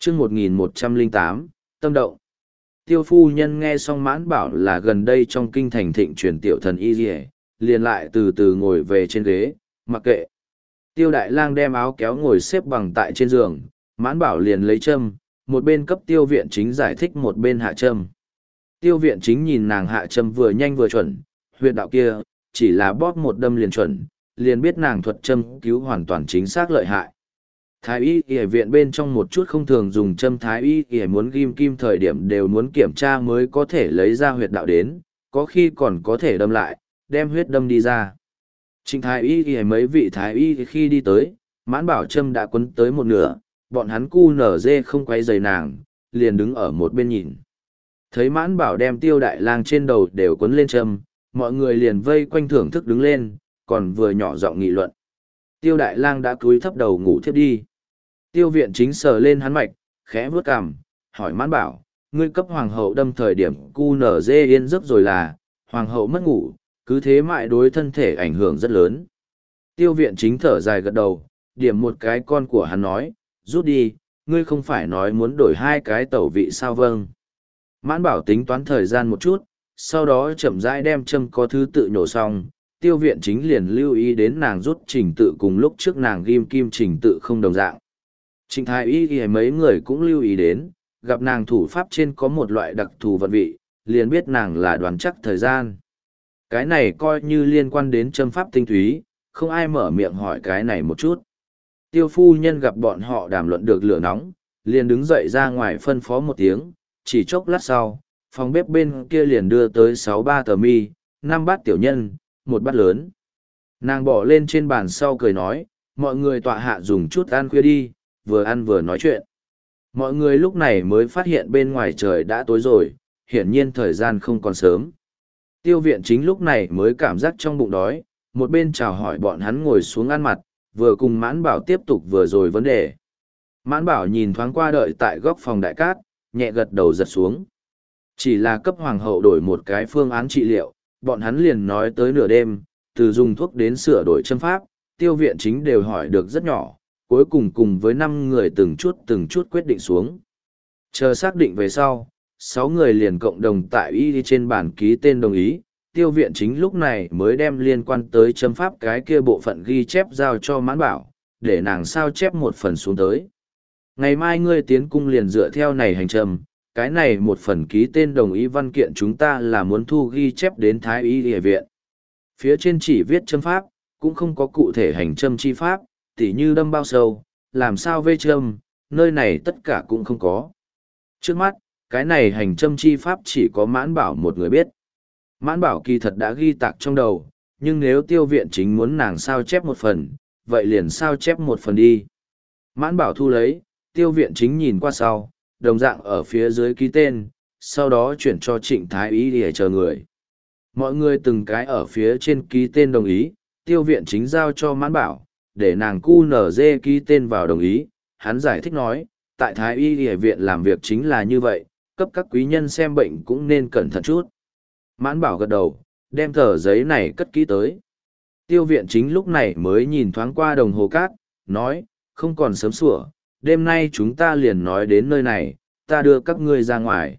chương 1108, tâm động. Tiêu phu nhân nghe xong Mãn Bảo là gần đây trong kinh thành thịnh truyền tiểu thần y dì liền lại từ từ ngồi về trên ghế, mặc kệ. Tiêu đại lang đem áo kéo ngồi xếp bằng tại trên giường, Mãn Bảo liền lấy châm, một bên cấp tiêu viện chính giải thích một bên hạ châm. Tiêu viện chính nhìn nàng hạ châm vừa nhanh vừa chuẩn, huyệt đạo kia, chỉ là bóp một đâm liền chuẩn, liền biết nàng thuật châm cứu hoàn toàn chính xác lợi hại. Thái y y viện bên trong một chút không thường dùng châm thái y y muốn ghim kim thời điểm đều muốn kiểm tra mới có thể lấy ra huyệt đạo đến, có khi còn có thể đâm lại, đem huyết đâm đi ra. Trịnh thái y y mấy vị thái y khi đi tới, Mãn Bảo châm đã quấn tới một nửa, bọn hắn cu nở dê không quay giày nàng, liền đứng ở một bên nhìn. Thấy Mãn Bảo đem Tiêu đại lang trên đầu đều quấn lên châm, mọi người liền vây quanh thưởng thức đứng lên, còn vừa nhỏ giọng nghị luận. Tiêu đại lang đã cúi thấp đầu ngủ thiếp đi. Tiêu viện chính sờ lên hắn mạch, khẽ vướt cằm, hỏi Mãn Bảo, ngươi cấp hoàng hậu đâm thời điểm cu nở dê yên giấc rồi là, hoàng hậu mất ngủ, cứ thế mãi đối thân thể ảnh hưởng rất lớn. Tiêu viện chính thở dài gật đầu, điểm một cái con của hắn nói, rút đi, ngươi không phải nói muốn đổi hai cái tẩu vị sao vâng. Mãn Bảo tính toán thời gian một chút, sau đó chậm rãi đem châm có thứ tự nhổ xong, tiêu viện chính liền lưu ý đến nàng rút trình tự cùng lúc trước nàng ghim kim trình tự không đồng dạng. Trịnh thái y y mấy người cũng lưu ý đến, gặp nàng thủ pháp trên có một loại đặc thù vận vị, liền biết nàng là đoán chắc thời gian. Cái này coi như liên quan đến châm pháp tinh túy, không ai mở miệng hỏi cái này một chút. Tiêu phu nhân gặp bọn họ đàm luận được lửa nóng, liền đứng dậy ra ngoài phân phó một tiếng, chỉ chốc lát sau, phòng bếp bên kia liền đưa tới 6-3 tờ mi, 5 bát tiểu nhân, 1 bát lớn. Nàng bỏ lên trên bàn sau cười nói, mọi người tọa hạ dùng chút ăn khuya đi, vừa ăn vừa nói chuyện. Mọi người lúc này mới phát hiện bên ngoài trời đã tối rồi, hiển nhiên thời gian không còn sớm. Tiêu viện chính lúc này mới cảm giác trong bụng đói, một bên chào hỏi bọn hắn ngồi xuống ăn mặt, vừa cùng Mãn Bảo tiếp tục vừa rồi vấn đề. Mãn Bảo nhìn thoáng qua đợi tại góc phòng đại cát, nhẹ gật đầu giật xuống. Chỉ là cấp hoàng hậu đổi một cái phương án trị liệu, bọn hắn liền nói tới nửa đêm, từ dùng thuốc đến sửa đổi châm pháp, tiêu viện chính đều hỏi được rất nhỏ, cuối cùng với 5 người từng chút quyết định xuống. Chờ xác định về sau, 6 người liền cộng đồng tại y trên bản ký tên đồng ý, tiêu viện chính lúc này mới đem liên quan tới châm pháp cái kia bộ phận ghi chép giao cho Mãn Bảo, để nàng sao chép một phần xuống tới. Ngày mai ngươi tiến cung liền dựa theo này hành trầm, cái này một phần ký tên đồng ý văn kiện chúng ta là muốn thu ghi chép đến Thái y y viện. Phía trên chỉ viết châm pháp, cũng không có cụ thể hành châm chi pháp, tỉ như đâm bao sâu, làm sao vê châm, nơi này tất cả cũng không có. Trước mắt, cái này hành châm chi pháp chỉ có Mãn Bảo một người biết. Mãn Bảo kỳ thật đã ghi tạc trong đầu, nhưng nếu tiêu viện chính muốn nàng sao chép một phần, vậy liền sao chép một phần đi. Mãn Bảo thu lấy, tiêu viện chính nhìn qua sau, đồng dạng ở phía dưới ký tên, sau đó chuyển cho Trịnh Thái y để chờ người. Mọi người từng cái ở phía trên ký tên đồng ý, tiêu viện chính giao cho Mãn Bảo, để nàng cu nở dê ký tên vào đồng ý. Hắn giải thích nói, tại Thái y y viện làm việc chính là như vậy, cấp các quý nhân xem bệnh cũng nên cẩn thận chút. Mãn Bảo gật đầu, đem tờ giấy này cất kỹ tới. Tiêu viện chính lúc này mới nhìn thoáng qua đồng hồ cát, nói, không còn sớm sủa, đêm nay chúng ta liền nói đến nơi này, ta đưa các ngươi ra ngoài.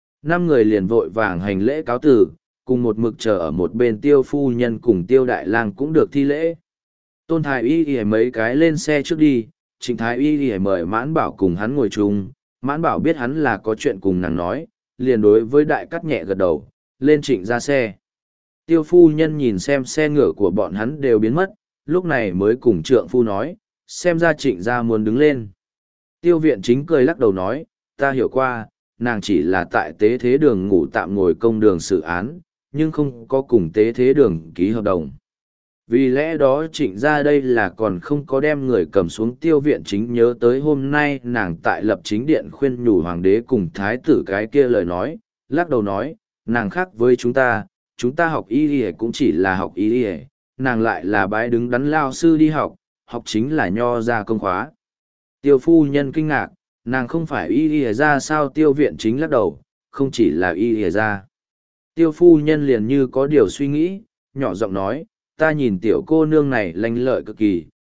5 người liền vội vàng hành lễ cáo từ, cùng một mực chờ ở một bên tiêu phu nhân cùng tiêu đại lang cũng được thi lễ. Tôn Thái y y mấy cái lên xe trước đi, Trịnh Thái y y mời Mãn Bảo cùng hắn ngồi chung, Mãn Bảo biết hắn là có chuyện cùng nàng nói, liền đối với đại cắt nhẹ gật đầu, lên Trịnh ra xe. Tiêu phu nhân nhìn xem xe ngựa của bọn hắn đều biến mất, lúc này mới cùng trượng phu nói, xem ra Trịnh ra muốn đứng lên. Tiêu viện chính cười lắc đầu nói, ta hiểu qua, nàng chỉ là tại tế thế đường ngủ tạm ngồi công đường xử án, nhưng không có cùng tế thế đường ký hợp đồng. Vì lẽ đó Trịnh ra đây là còn không có đem người cầm xuống. Tiêu viện chính nhớ tới hôm nay nàng tại lập chính điện khuyên nhủ hoàng đế cùng thái tử cái kia lời nói, lắc đầu nói, nàng khác với chúng ta học y y cũng chỉ là học y y, nàng lại là bái đứng đắn lao sư đi học, học chính là nho ra công khóa. Tiêu phu nhân kinh ngạc, nàng không phải y y ra sao? Tiêu viện chính lắc đầu, không chỉ là y y ra. Tiêu phu nhân liền như có điều suy nghĩ, nhỏ giọng nói, ta nhìn tiểu cô nương này lanh lợi cực kỳ,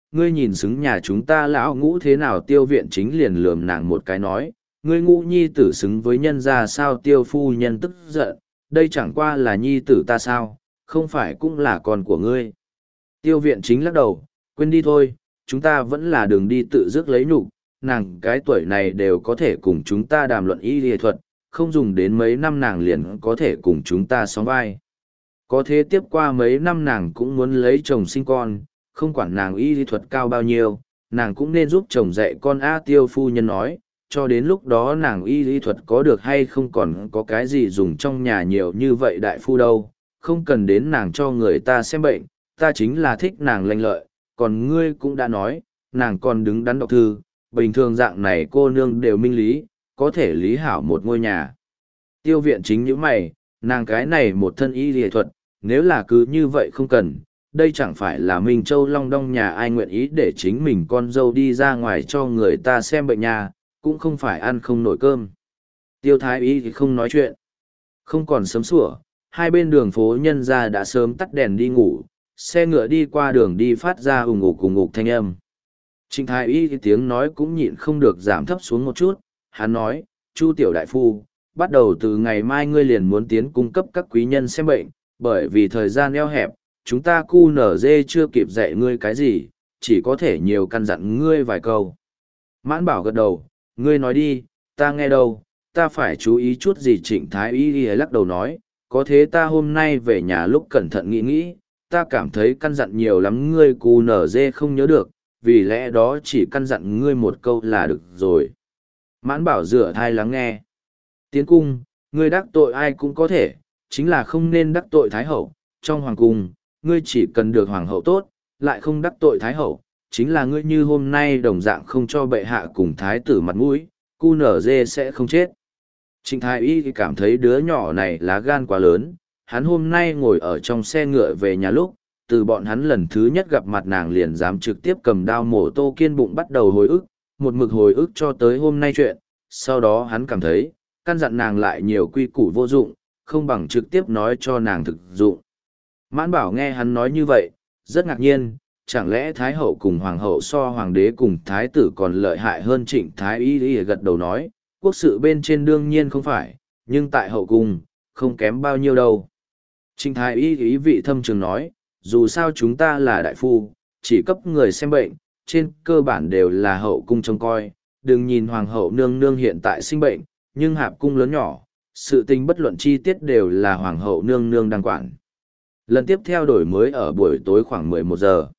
ngươi nhìn xứng nhà chúng ta lão Ngũ thế nào. Tiêu viện chính liền lườm nàng một cái nói, ngươi Ngũ nhi tử xứng với nhân ra sao. Tiêu phu nhân tức giận, đây chẳng qua là nhi tử ta sao, không phải cũng là con của ngươi. Tiêu viện chính lắc đầu, quên đi thôi, chúng ta vẫn là đường đi tự dứt lấy nhục, nàng cái tuổi này đều có thể cùng chúng ta đàm luận y lý thuật, không dùng đến mấy năm nàng liền có thể cùng chúng ta sóng vai. Có thế tiếp qua mấy năm nàng cũng muốn lấy chồng sinh con, không quản nàng y lý thuật cao bao nhiêu, nàng cũng nên giúp chồng dạy con. Tiêu phu nhân nói, cho đến lúc đó nàng y lý thuật có được hay không còn có cái gì dùng trong nhà nhiều như vậy đại phu đâu, không cần đến nàng cho người ta xem bệnh, ta chính là thích nàng lanh lợi, còn ngươi cũng đã nói, nàng còn đứng đắn đọc thư, bình thường dạng này cô nương đều minh lý, có thể lý hảo một ngôi nhà. Tiêu viện chính những mày, nàng cái này một thân y lý thuật, nếu là cứ như vậy không cần, đây chẳng phải là Minh Châu Long Đong nhà ai nguyện ý để chính mình con dâu đi ra ngoài cho người ta xem bệnh nhà, cũng không phải ăn không nổi cơm. Tiêu thái y thì không nói chuyện. Không còn sớm sủa, hai bên đường phố nhân ra đã sớm tắt đèn đi ngủ, xe ngựa đi qua đường đi phát ra ùng ục thanh âm. Trịnh thái y thì tiếng nói cũng nhịn không được giảm thấp xuống một chút, hắn nói, Chu tiểu đại phu, bắt đầu từ ngày mai ngươi liền muốn tiến cung cấp các quý nhân xem bệnh, bởi vì thời gian eo hẹp, chúng ta QNZ chưa kịp dạy ngươi cái gì, chỉ có thể nhiều căn dặn ngươi vài câu. Mãn Bảo gật đầu, ngươi nói đi, ta nghe đâu, ta phải chú ý chút gì. Trịnh thái y lắc đầu nói, có thế ta hôm nay về nhà lúc cẩn thận nghĩ, ta cảm thấy căn dặn nhiều lắm ngươi QNZ không nhớ được, vì lẽ đó chỉ căn dặn ngươi một câu là được rồi. Mãn Bảo rửa thai lắng nghe. Tiến cung, ngươi đắc tội ai cũng có thể, chính là không nên đắc tội Thái Hậu. Trong hoàng cung, ngươi chỉ cần được hoàng hậu tốt, lại không đắc tội Thái Hậu, chính là ngươi như hôm nay đồng dạng không cho bệ hạ cùng Thái tử mặt mũi, QNZ sẽ không chết. Trịnh Thái Y cảm thấy đứa nhỏ này lá gan quá lớn, hắn hôm nay ngồi ở trong xe ngựa về nhà lúc, từ bọn hắn lần thứ nhất gặp mặt nàng liền dám trực tiếp cầm đao mổ Tô Kiên bụng bắt đầu hồi ức, một mực hồi ức cho tới hôm nay chuyện, sau đó hắn cảm thấy, căn dặn nàng lại nhiều quy củ vô dụng, không bằng trực tiếp nói cho nàng thực dụng. Mãn Bảo nghe hắn nói như vậy, rất ngạc nhiên, chẳng lẽ Thái Hậu cùng Hoàng hậu so Hoàng đế cùng Thái tử còn lợi hại hơn. Trịnh Thái Y gật đầu nói, quốc sự bên trên đương nhiên không phải, nhưng tại hậu cung, không kém bao nhiêu đâu. Trịnh Thái Y ý vị thâm trường nói, dù sao chúng ta là đại phu, chỉ cấp người xem bệnh, trên cơ bản đều là hậu cung trông coi, đừng nhìn Hoàng hậu nương nương hiện tại sinh bệnh, nhưng hạp cung lớn nhỏ, sự tình bất luận chi tiết đều là Hoàng hậu nương nương đang quản. Lần tiếp theo đổi mới ở buổi tối khoảng 11 giờ.